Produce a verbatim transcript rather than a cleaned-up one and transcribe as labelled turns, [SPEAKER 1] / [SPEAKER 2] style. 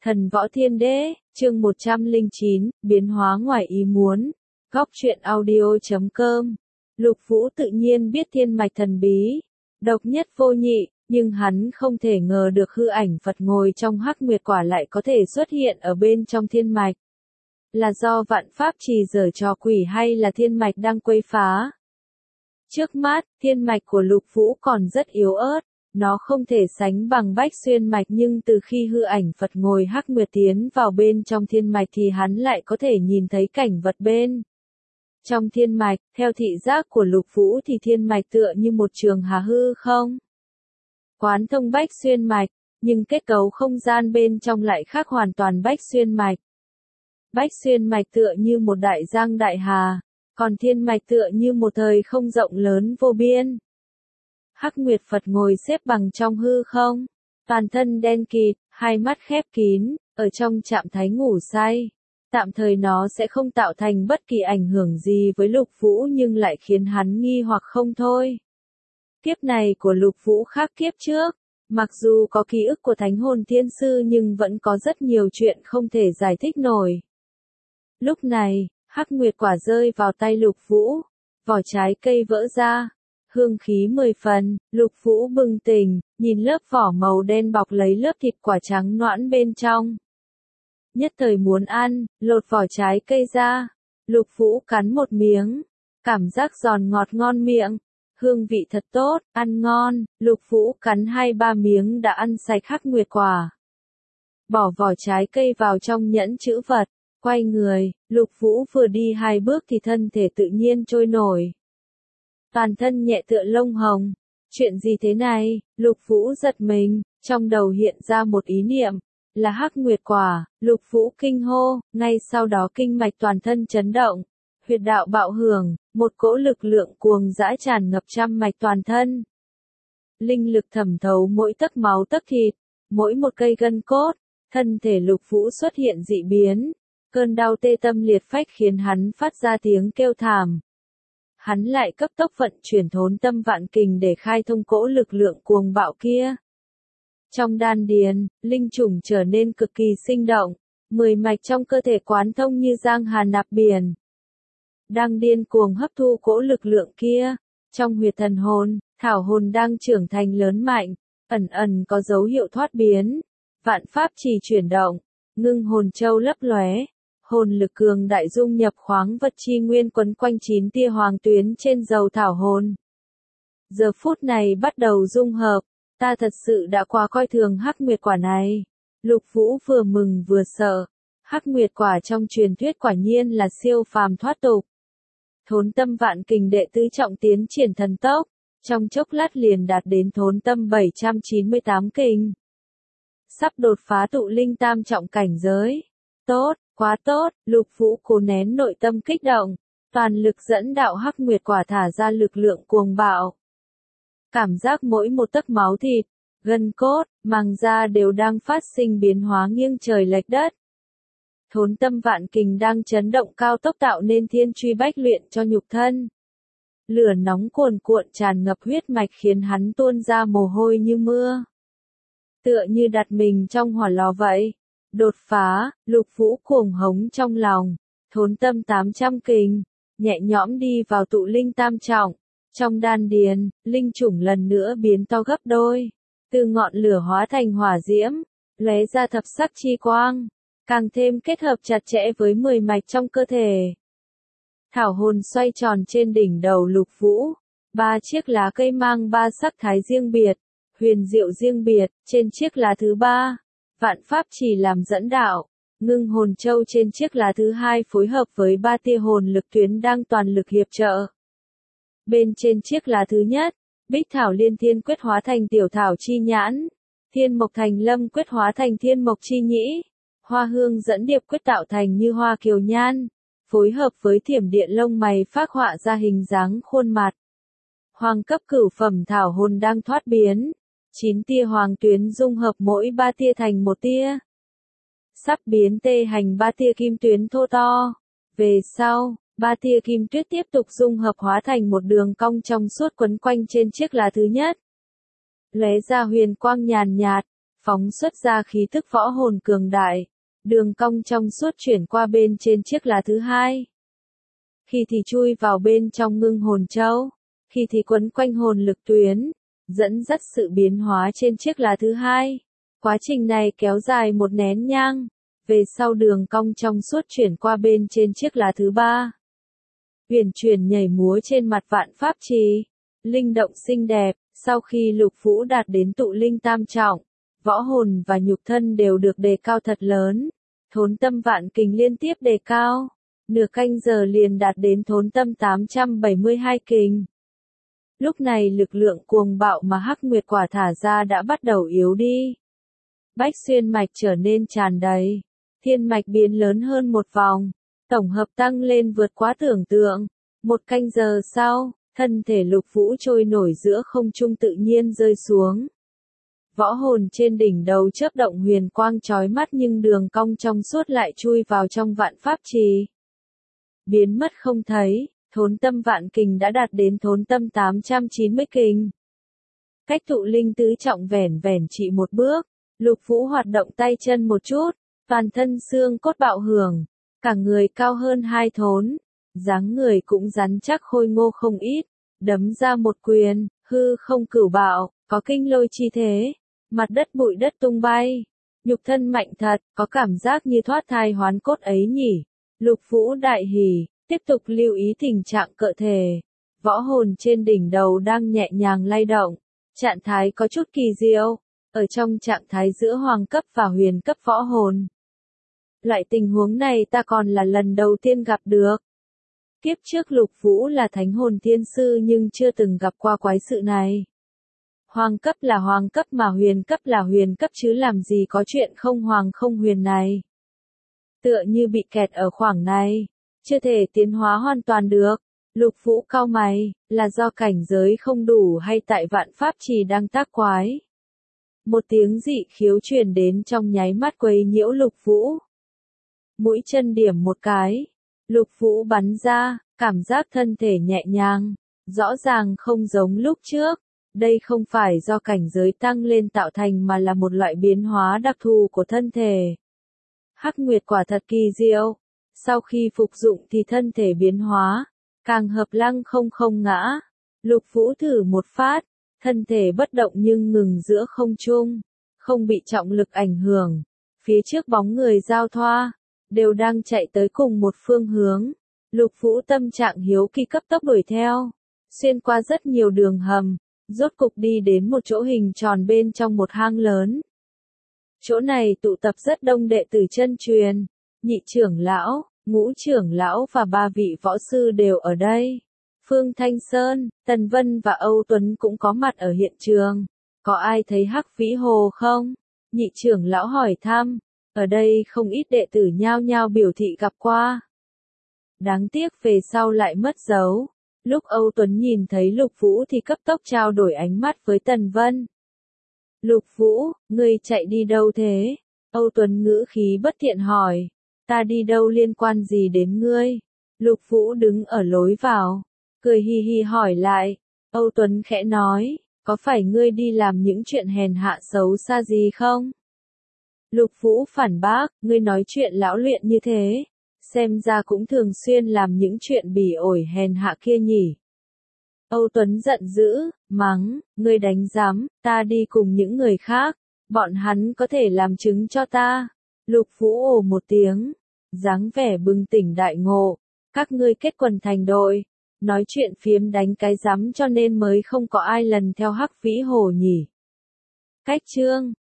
[SPEAKER 1] Thần Võ Thiên Đế, chương một trăm lẻ chín, biến hóa ngoài ý muốn. Góc truyện audio chấm com. Lục Vũ tự nhiên biết thiên mạch thần bí, độc nhất vô nhị, nhưng hắn không thể ngờ được hư ảnh Phật ngồi trong Hắc Nguyệt Quả lại có thể xuất hiện ở bên trong thiên mạch. Là do vạn pháp trì giở trò quỷ hay là thiên mạch đang quấy phá? Trước mắt, thiên mạch của Lục Vũ còn rất yếu ớt. Nó không thể sánh bằng bách xuyên mạch, nhưng từ khi hư ảnh Phật ngồi Hắc Nguyệt tiến vào bên trong thiên mạch thì hắn lại có thể nhìn thấy cảnh vật bên trong thiên mạch. Theo thị giác của Lục Vũ thì thiên mạch tựa như một trường hà hư không quán thông bách xuyên mạch, nhưng kết cấu không gian bên trong lại khác hoàn toàn bách xuyên mạch. Bách xuyên mạch tựa như một đại giang đại hà, còn thiên mạch tựa như một thời không rộng lớn vô biên. Hắc Nguyệt Phật ngồi xếp bằng trong hư không, toàn thân đen kịt, hai mắt khép kín, ở trong trạng thái ngủ say. Tạm thời nó sẽ không tạo thành bất kỳ ảnh hưởng gì với Lục Vũ, nhưng lại khiến hắn nghi hoặc không thôi. Kiếp này của Lục Vũ khác kiếp trước, mặc dù có ký ức của Thánh Hồn Thiên Sư nhưng vẫn có rất nhiều chuyện không thể giải thích nổi. Lúc này, Hắc Nguyệt Quả rơi vào tay Lục Vũ, vỏ trái cây vỡ ra. Hương khí mười phần, Lục Vũ bừng tỉnh, nhìn lớp vỏ màu đen bọc lấy lớp thịt quả trắng noãn bên trong. Nhất thời muốn ăn, lột vỏ trái cây ra. Lục Vũ cắn một miếng, cảm giác giòn ngọt ngon miệng, hương vị thật tốt, ăn ngon. Lục Vũ cắn hai ba miếng đã ăn sạch Hắc Nguyệt Quả. Bỏ vỏ trái cây vào trong nhẫn chữ vật, quay người, Lục Vũ vừa đi hai bước thì thân thể tự nhiên trôi nổi. Toàn thân nhẹ tựa lông hồng. Chuyện gì thế này? Lục Vũ giật mình, trong đầu hiện ra một ý niệm, là Hắc Nguyệt Quả. Lục Vũ kinh hô, ngay sau đó kinh mạch toàn thân chấn động, huyệt đạo bạo hưởng, một cỗ lực lượng cuồng dã tràn ngập trăm mạch toàn thân. Linh lực thẩm thấu mỗi tấc máu tấc thịt, mỗi một cây gân cốt, thân thể Lục Vũ xuất hiện dị biến, cơn đau tê tâm liệt phách khiến hắn phát ra tiếng kêu thảm. Hắn lại cấp tốc vận chuyển thốn tâm vạn kình để khai thông cỗ lực lượng cuồng bạo kia. Trong đan điền, linh trùng trở nên cực kỳ sinh động, mười mạch trong cơ thể quán thông như giang hà nạp biển. Đang điên cuồng hấp thu cỗ lực lượng kia. Trong huyệt thần hồn, thảo hồn đang trưởng thành lớn mạnh, ẩn ẩn có dấu hiệu thoát biến. Vạn pháp trì chuyển động, ngưng hồn châu lấp lóe. Hồn lực cường đại dung nhập khoáng vật chi nguyên quấn quanh chín tia hoàng tuyến trên dầu thảo hồn. Giờ phút này bắt đầu dung hợp, ta thật sự đã quá coi thường Hắc Nguyệt Quả này. Lục Vũ vừa mừng vừa sợ, Hắc Nguyệt Quả trong truyền thuyết quả nhiên là siêu phàm thoát tục. Thốn tâm vạn kình đệ tứ trọng tiến triển thần tốc, trong chốc lát liền đạt đến thốn tâm bảy trăm chín mươi tám kình. Sắp đột phá tụ linh tam trọng cảnh giới. Tốt, quá tốt, Lục Vũ cố nén nội tâm kích động, toàn lực dẫn đạo Hắc Nguyệt Quả thả ra lực lượng cuồng bạo. Cảm giác mỗi một tấc máu thịt, gân cốt, màng da đều đang phát sinh biến hóa nghiêng trời lệch đất. Thốn tâm vạn kình đang chấn động cao tốc tạo nên thiên truy bách luyện cho nhục thân. Lửa nóng cuồn cuộn tràn ngập huyết mạch khiến hắn tuôn ra mồ hôi như mưa. Tựa như đặt mình trong hỏa lò vậy. Đột phá, Lục Vũ cuồng hống trong lòng, thốn tâm tám trăm kình, nhẹ nhõm đi vào tụ linh tam trọng. Trong đan điền, linh chủng lần nữa biến to gấp đôi, từ ngọn lửa hóa thành hỏa diễm, lóe ra thập sắc chi quang, càng thêm kết hợp chặt chẽ với mười mạch trong cơ thể. Thảo hồn xoay tròn trên đỉnh đầu Lục Vũ, ba chiếc lá cây mang ba sắc thái riêng biệt, huyền diệu riêng biệt. Trên chiếc lá thứ ba, vạn pháp chỉ làm dẫn đạo, ngưng hồn châu trên chiếc lá thứ hai phối hợp với ba tia hồn lực tuyến đang toàn lực hiệp trợ. Bên trên chiếc lá thứ nhất, Bích Thảo Liên Thiên quyết hóa thành Tiểu Thảo Chi Nhãn, Thiên Mộc Thành Lâm quyết hóa thành Thiên Mộc Chi Nhĩ, Hoa Hương dẫn điệp quyết tạo thành Như Hoa Kiều Nhan, phối hợp với thiểm điện lông mày phác họa ra hình dáng khuôn mặt. Hoàng cấp cửu phẩm thảo hồn đang thoát biến. Chín tia hoàng tuyến dung hợp mỗi ba tia thành một tia. Sắp biến tê hành ba tia kim tuyến thô to. Về sau, ba tia kim tuyết tiếp tục dung hợp hóa thành một đường cong trong suốt quấn quanh trên chiếc lá thứ nhất. Lóe ra huyền quang nhàn nhạt, phóng xuất ra khí tức võ hồn cường đại, đường cong trong suốt chuyển qua bên trên chiếc lá thứ hai. Khi thì chui vào bên trong ngưng hồn châu, khi thì quấn quanh hồn lực tuyến, dẫn dắt sự biến hóa trên chiếc lá thứ hai. Quá trình này kéo dài một nén nhang, về sau đường cong trong suốt chuyển qua bên trên chiếc lá thứ ba. Huyền chuyển nhảy múa trên mặt vạn pháp trì, linh động xinh đẹp, sau khi Lục Vũ đạt đến tụ linh tam trọng, võ hồn và nhục thân đều được đề cao thật lớn, thốn tâm vạn kình liên tiếp đề cao, nửa canh giờ liền đạt đến thốn tâm tám trăm bảy mươi hai kình. Lúc này lực lượng cuồng bạo mà Hắc Nguyệt Quả thả ra đã bắt đầu yếu đi. Bách xuyên mạch trở nên tràn đầy, thiên mạch biến lớn hơn một vòng, tổng hợp tăng lên vượt quá tưởng tượng. Một canh giờ sau, thân thể Lục Vũ trôi nổi giữa không trung tự nhiên rơi xuống. Võ hồn trên đỉnh đầu chớp động huyền quang chói mắt nhưng đường cong trong suốt lại chui vào trong vạn pháp trì. Biến mất không thấy, thốn tâm vạn kình đã đạt đến thốn tâm tám trăm chín mươi kình. Cách tụ linh tứ trọng vẻn vẻn chỉ một bước, Lục Vũ hoạt động tay chân một chút, toàn thân xương cốt bạo hưởng, cả người cao hơn hai thốn, dáng người cũng rắn chắc khôi ngô không ít, đấm ra một quyền, hư không cửu bạo, có kinh lôi chi thế, mặt đất bụi đất tung bay, nhục thân mạnh thật, có cảm giác như thoát thai hoán cốt ấy nhỉ. Lục Vũ đại hỉ, tiếp tục lưu ý tình trạng cơ thể, võ hồn trên đỉnh đầu đang nhẹ nhàng lay động, trạng thái có chút kỳ diệu, ở trong trạng thái giữa hoàng cấp và huyền cấp võ hồn. Loại tình huống này ta còn là lần đầu tiên gặp được. Kiếp trước Lục Vũ là thánh hồn thiên sư nhưng chưa từng gặp qua quái sự này. Hoàng cấp là hoàng cấp mà huyền cấp là huyền cấp chứ làm gì có chuyện không hoàng không huyền này. Tựa như bị kẹt ở khoảng này, chưa thể tiến hóa hoàn toàn được. Lục Vũ cau mày, là do cảnh giới không đủ hay tại vạn pháp trì đang tác quái. Một tiếng dị khiếu truyền đến trong nháy mắt quấy nhiễu Lục Vũ. Mũi chân điểm một cái, Lục Vũ bắn ra, cảm giác thân thể nhẹ nhàng, rõ ràng không giống lúc trước. Đây không phải do cảnh giới tăng lên tạo thành mà là một loại biến hóa đặc thù của thân thể. Hắc Nguyệt Quả thật kỳ diệu, sau khi phục dụng thì thân thể biến hóa, càng hợp lăng không không ngã. Lục Vũ thử một phát, thân thể bất động nhưng ngừng giữa không trung, không bị trọng lực ảnh hưởng. Phía trước bóng người giao thoa, đều đang chạy tới cùng một phương hướng. Lục Vũ tâm trạng hiếu kỳ cấp tốc đuổi theo, xuyên qua rất nhiều đường hầm, rốt cục đi đến một chỗ hình tròn bên trong một hang lớn. Chỗ này tụ tập rất đông đệ tử chân truyền, nhị trưởng lão, ngũ trưởng lão và ba vị võ sư đều ở đây. Phương Thanh Sơn, Tần Vân và Âu Tuấn cũng có mặt ở hiện trường. Có ai thấy Hắc Vĩ Hồ không? Nhị trưởng lão hỏi thăm. Ở đây không ít đệ tử nhao nhao biểu thị gặp qua. Đáng tiếc về sau lại mất dấu. Lúc Âu Tuấn nhìn thấy Lục Vũ thì cấp tốc trao đổi ánh mắt với Tần Vân. Lục Vũ, ngươi chạy đi đâu thế? Âu Tuấn ngữ khí bất thiện hỏi. Ta đi đâu liên quan gì đến ngươi? Lục Vũ đứng ở lối vào, cười hi hi hỏi lại. Âu Tuấn khẽ nói, có phải ngươi đi làm những chuyện hèn hạ xấu xa gì không? Lục Vũ phản bác, ngươi nói chuyện lão luyện như thế, xem ra cũng thường xuyên làm những chuyện bỉ ổi hèn hạ kia nhỉ. Âu Tuấn giận dữ, mắng, ngươi đánh giám, ta đi cùng những người khác, bọn hắn có thể làm chứng cho ta. Lục Vũ ồ một tiếng, dáng vẻ bừng tỉnh đại ngộ, các ngươi kết quần thành đội, nói chuyện phiếm đánh cái giám cho nên mới không có ai lần theo Hắc Vĩ Hồ nhỉ. Cách chương